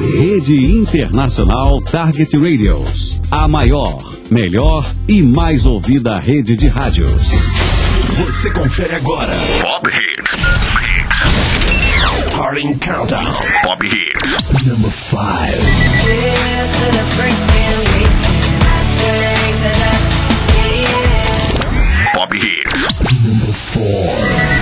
Rede Internacional Target Radios. A maior, melhor e mais ouvida rede de rádios. Você confere agora. Pop Hits. Starting Countdown. Pop Hits. Number 5. Pop Hits. Number 4.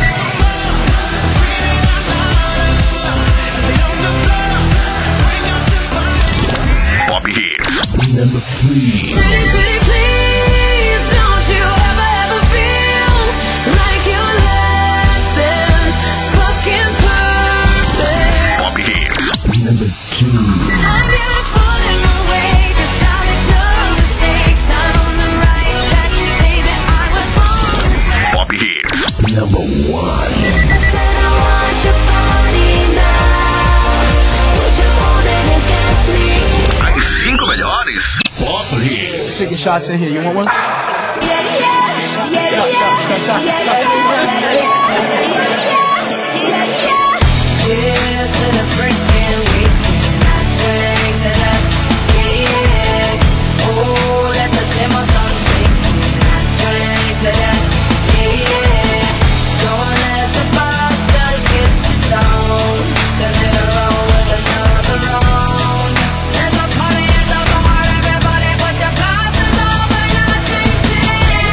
Pop Hits. Number 3. Please, don't you ever feel like you're less than fucking perfect. Pop Hits. Number 2. I'm beautiful in my way, 'cause I make no mistakes. I'm on the right track, baby, I was born. Pop Hits. Number 1. I said I want your body now. Would you hold it against me? As 5 melhores. Pop Hits. Taking shots in here. You want one? Cheers to the freaking weekend. Drinks it up, yeah. Oh, let the demo song sing. Drinks it up, yeah. Don't let the bastards get you down. Turn it around with another round. There's a party at the bar, everybody put your glasses on, we're not drinking.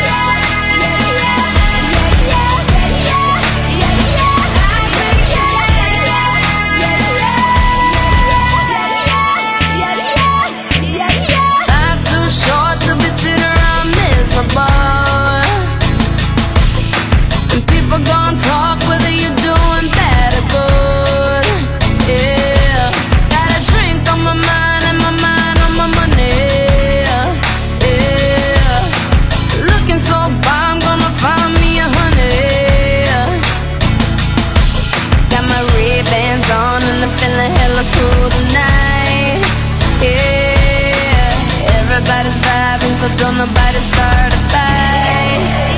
Life's too short to be sitting around miserable. And people gon' talk whether you're doing bad or good. Yeah, got a drink on my mind and my mind on my money. Yeah, looking so far, I'm gonna find me a honey. Got my Ray-Bans on and I'm feeling hella cool tonight. Yeah, everybody's vibing, so don't nobody start a fight.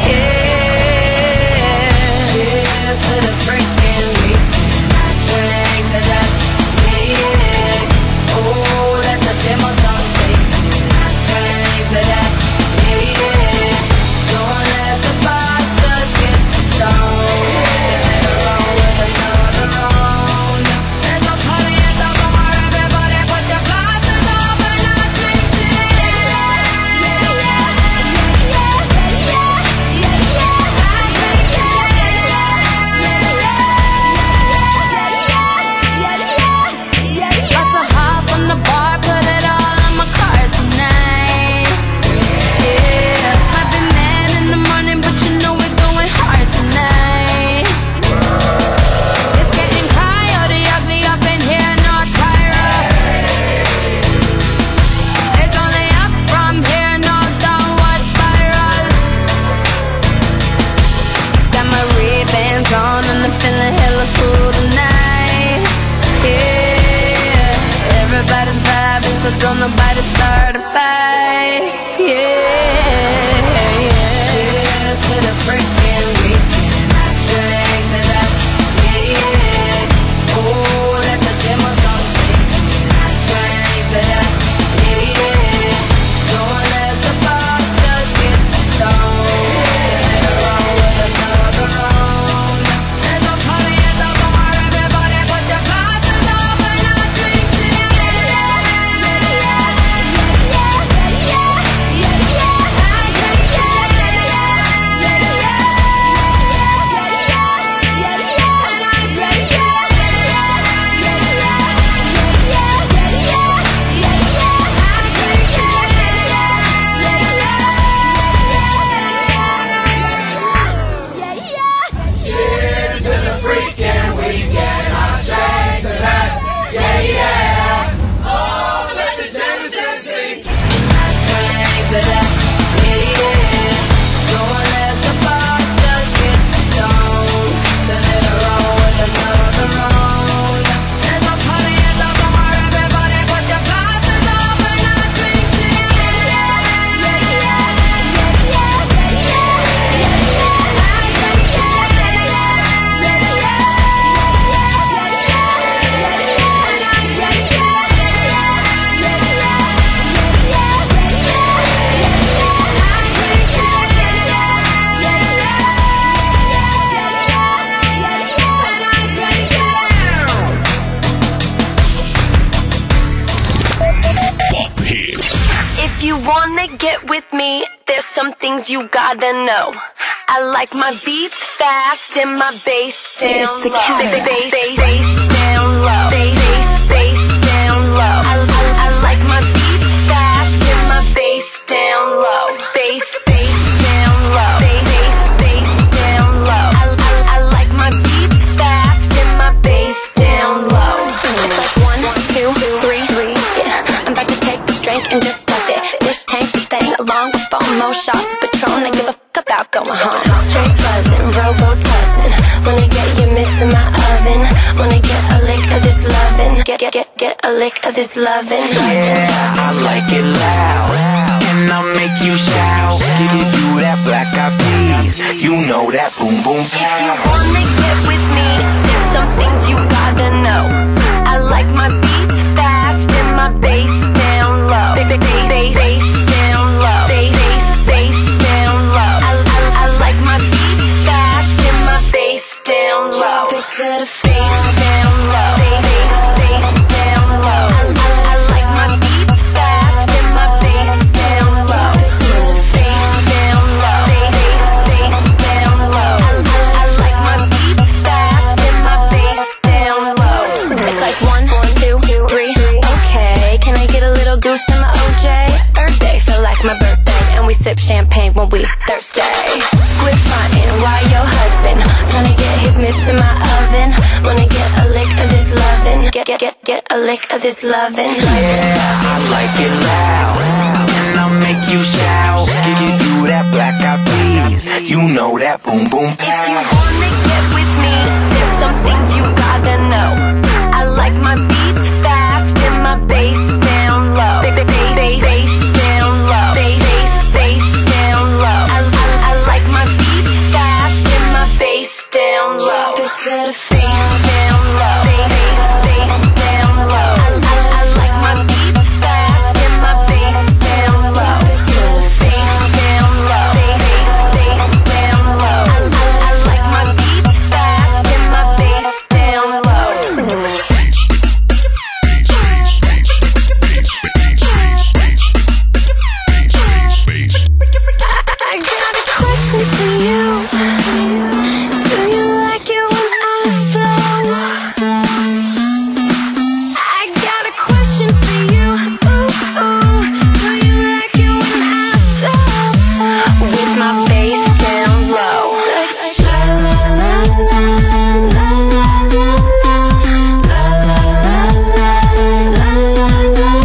Yeah, cheers to the freaking weekend. Drinks it up, yeah. Oh, let the demo song sing. Drinks it up, yeah. Don't let the bastards get you down. Turn it around with another round. There's a party at the bar, everybody put your glasses on, we're not drinking. About to hop on the bar, put it all on my card tonight. Yeah, might be mad in the morning, but you know we're going hard tonight. It's getting coyote ugly up in here, no tire up. It's only up from here, no downward spiral. Got my Ray-Bans on and I'm feeling hella cool tonight. Yeah, everybody's vibing, so don't nobody start a fight. Yeah, cheers to the freaking weekend. Drinks it up, yeah. Oh, let the demo song sing. Drinks it up, yeah. Don't let the bastards get you down. Turn it around with another round. There's a party at the bar, everybody put your glasses on, we're not drinking. me, there's some things you gotta know. I like my beats fast and my bass down low. Bass down low. Bass down low. I like my beats fast and my bass down low. Bass down low. Bass down low. I like my beats fast and my bass down low. It's like 1, 2, 3, yeah. I'm about to take this drink and just stuff it. This tank is staying along with 4 more shots of Patron. I give a fuck about going home. Straight buzzing, robo-tussing. Wanna get your mitts in my oven. Wanna get a lick of this lovin'. Get a lick of this lovin'. Yeah, I like it loud. And I'll make you shout. Give you that black eyed peas. You know that boom boom pow. You wanna get with me? There's some things you gotta know. I like my beats fast and my bass down low. Bass down low. Bass down low. I like my beats fast and my bass down low. Bit to the face down low. Bass down low. I like my beats fast and my bass down low. Bit to the face down low. Bass down low. I like my beats fast and my bass down low. It's like 1, 2, 3. Okay, can I get a little goose in my OJ? Earth Day feel like my birthday, and we sip champagne when we thirsty. Quit frontin', why your husband tryna get his mitts in my oven? Wanna get a lick of this lovin'? Get a lick of this lovin'. Yeah, I like it loud. And I'll make you shout. Give you that black eyed peas. You know that boom boom If you pow. wanna get with me, there's some things you gotta know. I like my beats fast and my bass down low. Bass down low. Bass down low. I like my beats fast and my bass down low. Bit to the face down low. Bass down low. I like my beats fast and my bass down low. Bit to the face down low. Bass down low. I like my beats fast and my bass down low. I got a question for you. Do you like it when I flow? I got a question for you. Ooh, ooh. Do you like it when I flow? With my bass down low. Like la la la la la la la la la la la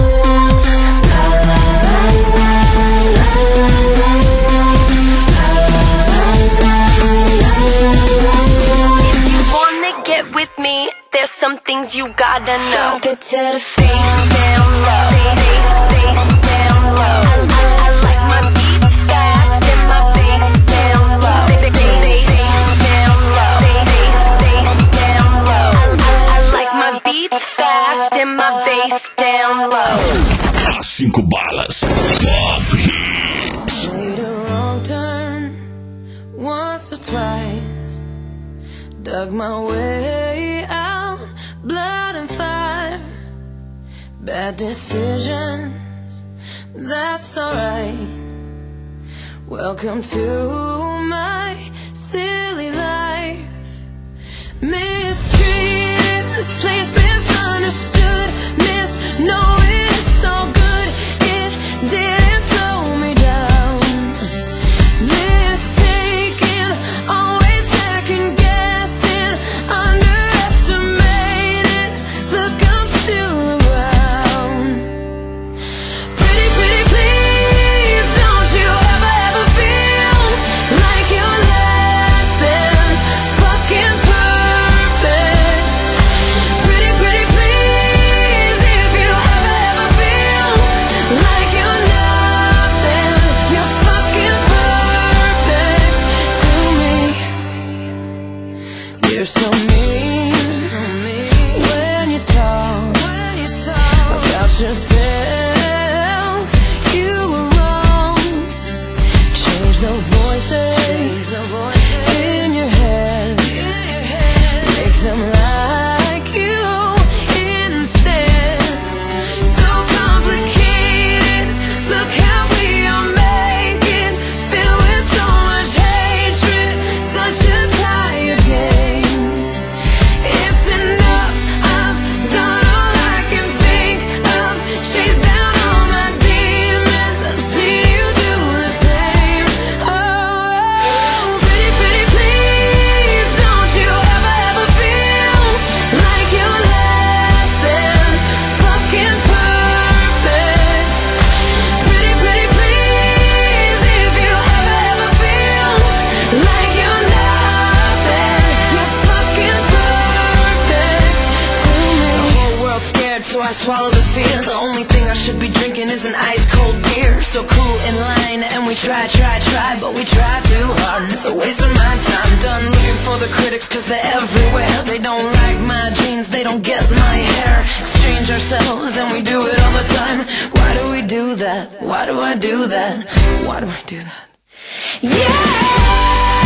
with me, there's some things you gotta know. Bit to the face down low. Bass down low. I like my beats fast and my bass down low. Bass down low. Bass down low. I like my beats fast and my bass down low. 5 balas. Top Hits. Made a wrong turn once or twice. Dug my way out, blood and fire. Bad decisions, that's alright. Welcome to my silly life. Mistreated, this place misunderstood. Knowing it's so good, it didn't slow me down. Mistaken, always second guessing, underestimated. Look, I'm still around. Pretty, pretty please, don't you ever feel like you're less than fucking perfect. I swallow the fear. The only thing I should be drinking is an ice cold beer. So cool in line, and we try, but we try too hard, and it's a waste of my time. Done looking for the critics, cause they're everywhere. They don't like my jeans, they don't get my hair. Exchange ourselves, and we do it all the time. Why do we do that? Why do I do that? Why do I do that? Yeah!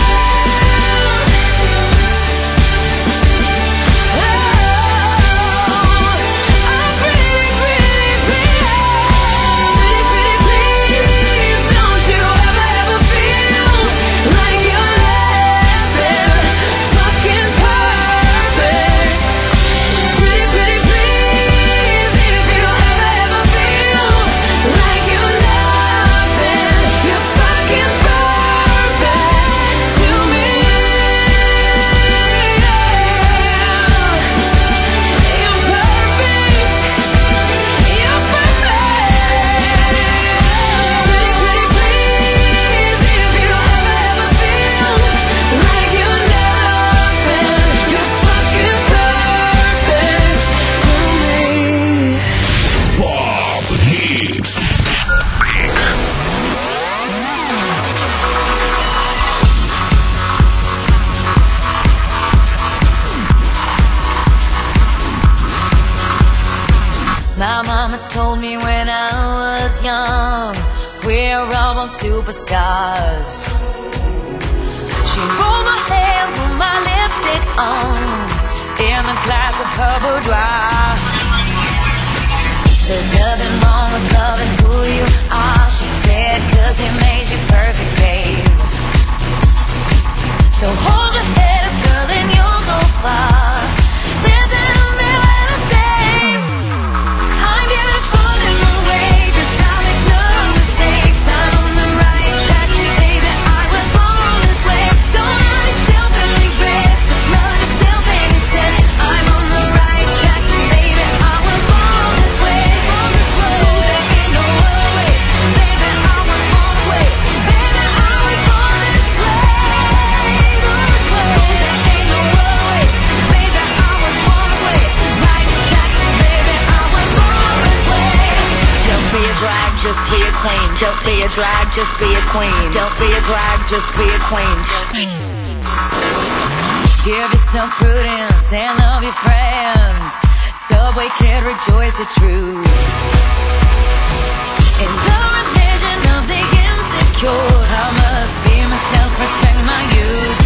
My mama told me when I was young, we're all born superstars. She rolled my hair, put my lipstick on, in a glass of her boudoir. There's nothing wrong with loving who you are, she said, cause he made you perfect, babe. So hold your head up, girl, and you'll go far. Listen to me when I say I'm beautiful in my way, cause I make no mistakes. I'm on the right track, baby, I was born this way. Don't hurt yourself and regret, just love yourself instead. I'm on the right track, baby, I was born this way. There ain't no other way, baby, I was born this way. Baby, I was born this way. There ain't no other way, baby, I was born this way. Right track, baby, I was born this way. Don't be a drag, just be a queen. Don't be a drag, just be a queen. Don't be a drag, just be a queen. Give yourself prudence and love your friends. Subway kid, rejoice the truth. In the religion of the insecure, I must be myself, respect my youth.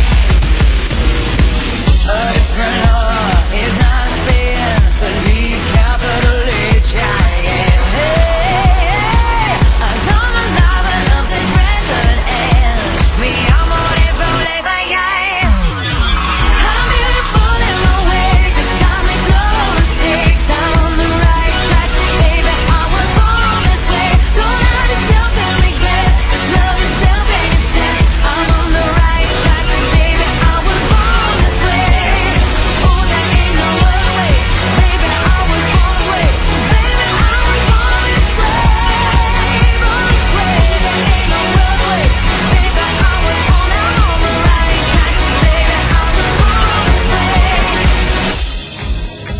A different law is not a sin, believe capital H, I am. Hey, I love my life, I love this record, and me amor y problema, yes. I'm beautiful in my way, cause I make no mistakes. I'm on the right track, baby, I was born this way. Don't hurt yourself and regret, just love yourself instead. I'm on the right track, baby, I was born this way. Oh, there ain't no other way, baby, I was born this way. Baby, I was born this way. Born this way, there ain't no other way, baby, I was born. I'm on the right track, baby, I was born this way.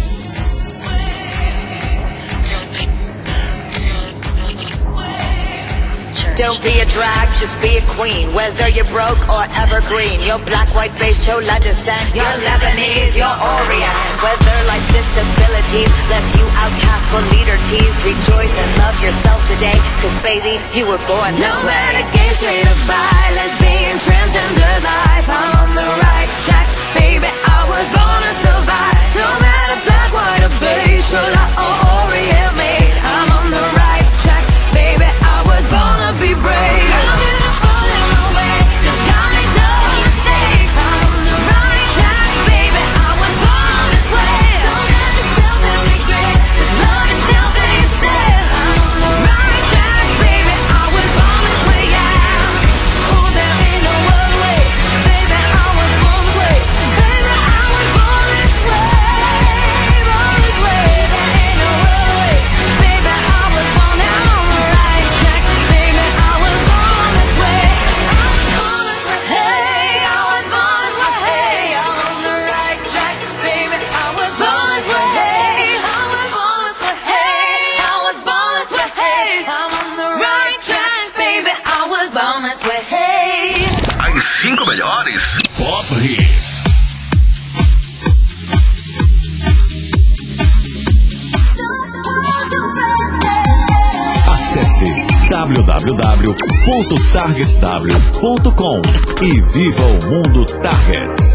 Don't be a drag, just be a queen. Whether you're broke or evergreen, you're black, white, beige, chola descent, you're Lebanese, you're Orient. Whether life's disabilities left you outcast but leader teased, rejoice and love yourself today, cause baby, you were born this way. No matter gay, straight or bi, lesbian, transgender life, I'm on the right track, baby, I was born to survive. No matter black, white or beige, chola or Orient made, I'm on the right track, baby, I was born to be brave. I'm beautiful in my way, cause I make no mistakes. I'm on the right track, baby, I was born this way. Don't hurt yourself and regret, just love yourself instead. I'm on the right track, baby, I was born this way, yeah. Oh, there ain't no other way, baby, I was born this way. Baby, I was born melhores Pop Hits. Acesse www.targetw.com e viva o mundo Target.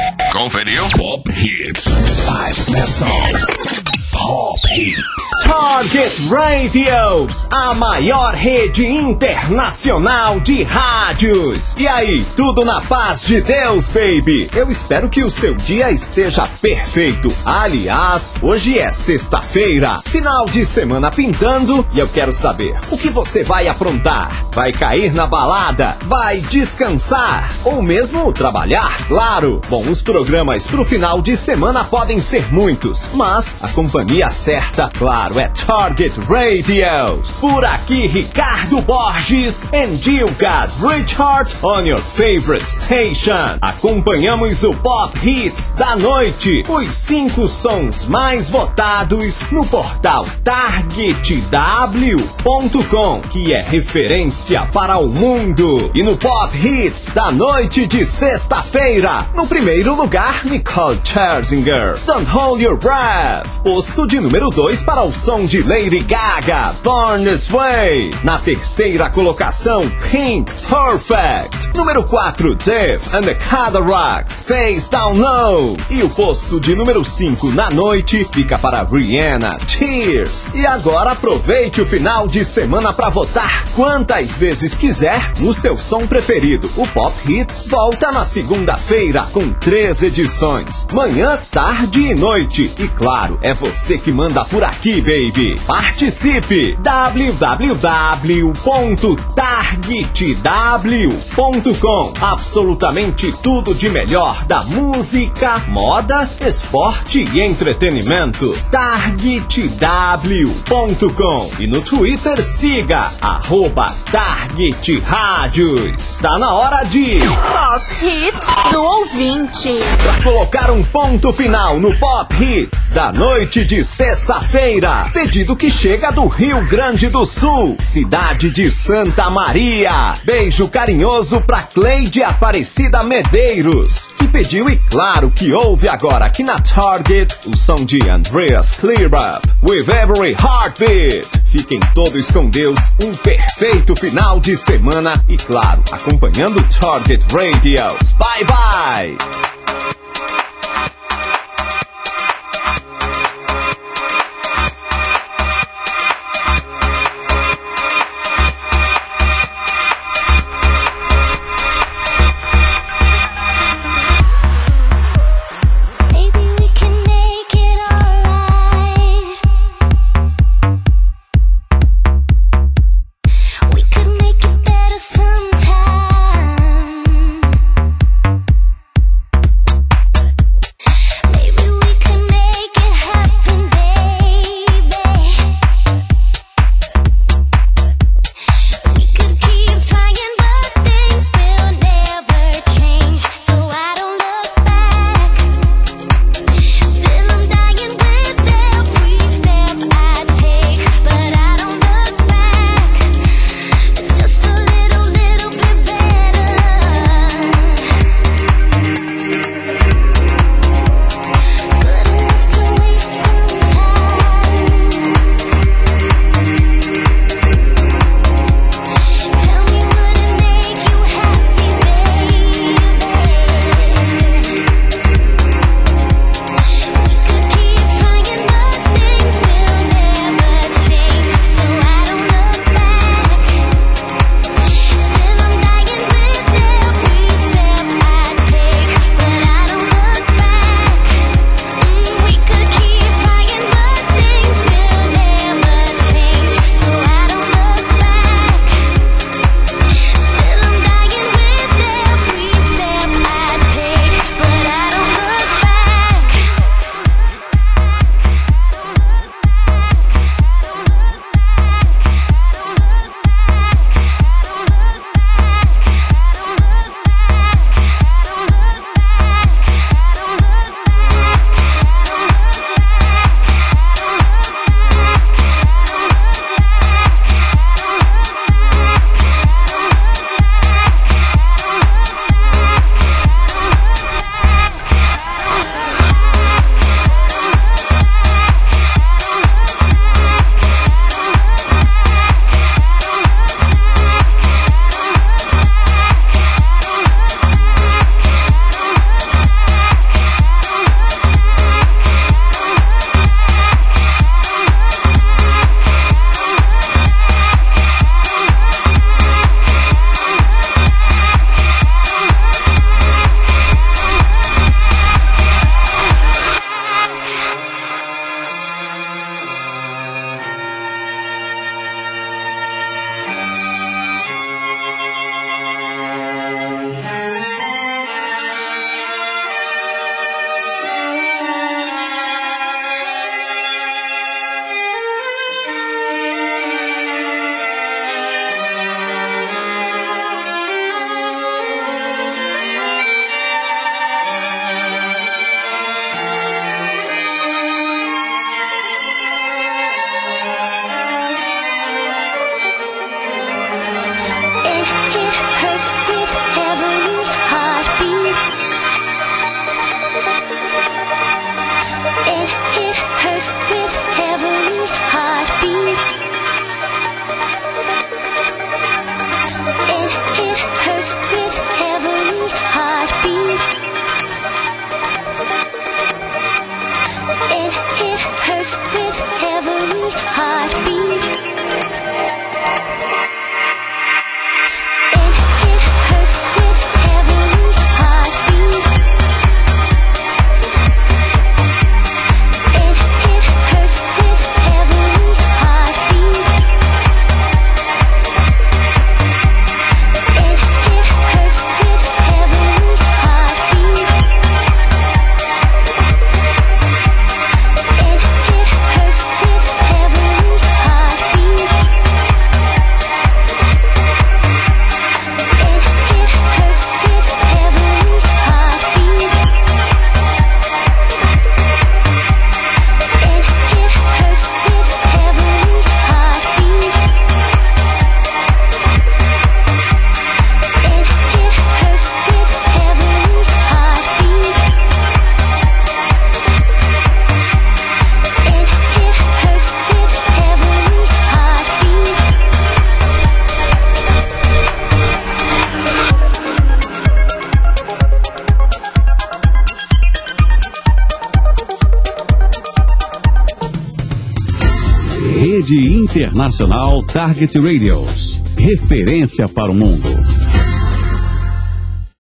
Conferiu? Pop Hits. 5 best songs. Pop Hits. Top Target Radios, a maior rede internacional de rádios. E aí, tudo na paz de Deus, baby? Eu espero que o seu dia esteja perfeito. Aliás, hoje é sexta-feira, final de semana pintando, e eu quero saber, o que você vai aprontar? Vai cair na balada? Vai descansar? Ou mesmo trabalhar? Claro! Bom, os programas pro final de semana podem ser muitos, mas a companhia certa, claro, é Target Radios. Por aqui, Ricardo Borges and you got Richard on your favorite station. Acompanhamos o Pop Hits da noite, os 5 sons mais votados no portal TargetW.com, que é referência para o mundo. E no Pop Hits da noite de sexta-feira, no primeiro lugar, Nicole Scherzinger, Don't Hold Your Breath. Posto de número 2 para o som de Lady Gaga, Born This Way. Na terceira colocação, Pink, Perfect. Número 4, Def and the Cataracts, Face Down Low. E o posto de número 5 na noite fica para Rihanna, Tears. E agora aproveite o final de semana para votar quantas vezes quiser no seu som preferido. O Pop Hits volta na segunda-feira com 3 edições, manhã, tarde e noite. E claro, é você que manda por aqui, baby. Participe! www.targetw.com. Absolutamente tudo de melhor da música, moda, esporte e entretenimento. targetw.com. E no Twitter siga @TargetRádios. Tá na hora de Pop Hits do ouvinte. Pra colocar um ponto final no Pop Hits da noite de sexta-feira, pedido que chega do Rio Grande do Sul, cidade de Santa Maria. Beijo carinhoso pra Cleide Aparecida Medeiros, que pediu e claro que ouve agora aqui na Target o som de Andreas Clearup, With Every Heartbeat. Fiquem todos com Deus, um perfeito final de semana e claro, acompanhando Target Radios. Bye bye! Sometime hurts with every heartbeat. And it hurts with every heartbeat. And it hurts with every heartbeat. Rede Internacional Target Radios. Referência para o mundo.